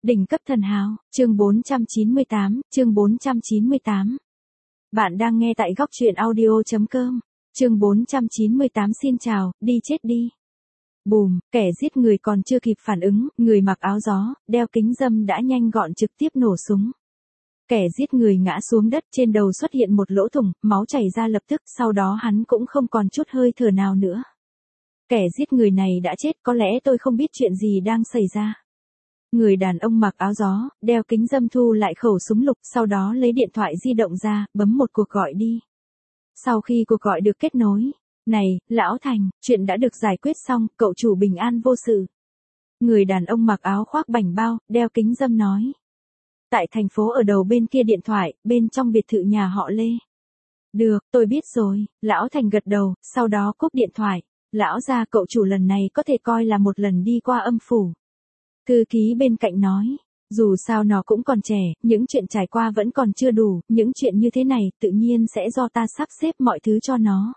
Đỉnh cấp thần hào, chương 498. Bạn đang nghe tại góc truyện audio.com. Chương 498 xin chào, đi chết đi. Bùm, kẻ giết người còn chưa kịp phản ứng, người mặc áo gió, đeo kính râm đã nhanh gọn trực tiếp nổ súng. Kẻ giết người ngã xuống đất, trên đầu xuất hiện một lỗ thủng, máu chảy ra lập tức, sau đó hắn cũng không còn chút hơi thở nào nữa. Kẻ giết người này đã chết, có lẽ tôi không biết chuyện gì đang xảy ra. Người đàn ông mặc áo gió, đeo kính râm thu lại khẩu súng lục, sau đó lấy điện thoại di động ra, bấm một cuộc gọi đi. Sau khi cuộc gọi được kết nối, này, Lão Thành, chuyện đã được giải quyết xong, cậu chủ bình an vô sự. Người đàn ông mặc áo khoác bảnh bao, đeo kính râm nói. Tại thành phố ở đầu bên kia điện thoại, bên trong biệt thự nhà họ Lê. Được, tôi biết rồi, Lão Thành gật đầu, sau đó cúp điện thoại. Lão gia, cậu chủ lần này có thể coi là một lần đi qua âm phủ. Thư ký bên cạnh nói, dù sao nó cũng còn trẻ, những chuyện trải qua vẫn còn chưa đủ, những chuyện như thế này tự nhiên sẽ do ta sắp xếp mọi thứ cho nó.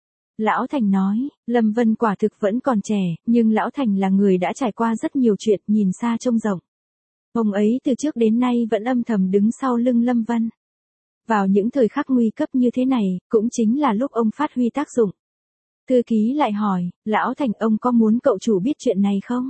Lão Thành nói, Lâm Vân quả thực vẫn còn trẻ, nhưng Lão Thành là người đã trải qua rất nhiều chuyện, nhìn xa trông rộng. Ông ấy từ trước đến nay vẫn âm thầm đứng sau lưng Lâm Vân. Vào những thời khắc nguy cấp như thế này, cũng chính là lúc ông phát huy tác dụng. Thư ký lại hỏi, Lão Thành, ông có muốn cậu chủ biết chuyện này không?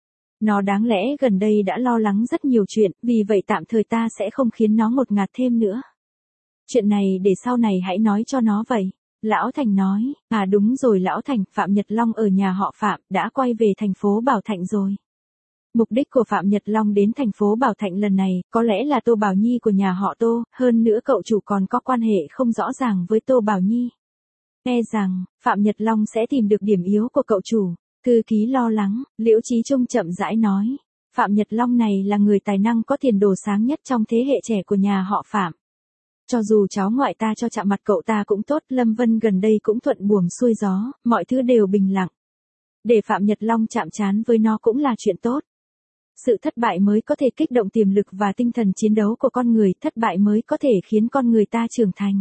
Nó đáng lẽ gần đây đã lo lắng rất nhiều chuyện, vì vậy tạm thời ta sẽ không khiến nó ngột ngạt thêm nữa. Chuyện này để sau này hãy nói cho nó vậy. Lão Thành nói, à đúng rồi Lão Thành, Phạm Nhật Long ở nhà họ Phạm, đã quay về thành phố Bảo Thạnh rồi. Mục đích của Phạm Nhật Long đến thành phố Bảo Thạnh lần này, có lẽ là Tô Bảo Nhi của nhà họ Tô, hơn nữa cậu chủ còn có quan hệ không rõ ràng với Tô Bảo Nhi. E rằng, Phạm Nhật Long sẽ tìm được điểm yếu của cậu chủ. Thư ký lo lắng, Liễu Chí Trung chậm rãi nói. Phạm Nhật Long này là người tài năng có tiền đồ sáng nhất trong thế hệ trẻ của nhà họ Phạm. Cho dù cháu ngoại ta cho chạm mặt cậu ta cũng tốt, Lâm Vân gần đây cũng thuận buồm xuôi gió, mọi thứ đều bình lặng. Để Phạm Nhật Long chạm trán với nó cũng là chuyện tốt. Sự thất bại mới có thể kích động tiềm lực và tinh thần chiến đấu của con người, thất bại mới có thể khiến con người ta trưởng thành.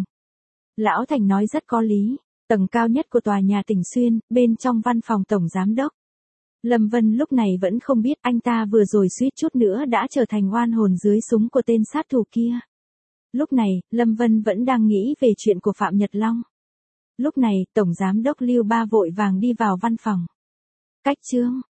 Lão Thành nói rất có lý. Tầng cao nhất của tòa nhà Tỉnh Xuyên, bên trong văn phòng tổng giám đốc. Lâm Vân lúc này vẫn không biết anh ta vừa rồi suýt chút nữa đã trở thành oan hồn dưới súng của tên sát thủ kia. Lúc này, Lâm Vân vẫn đang nghĩ về chuyện của Phạm Nhật Long. Lúc này, tổng giám đốc Lưu Ba vội vàng đi vào văn phòng. Cách chương,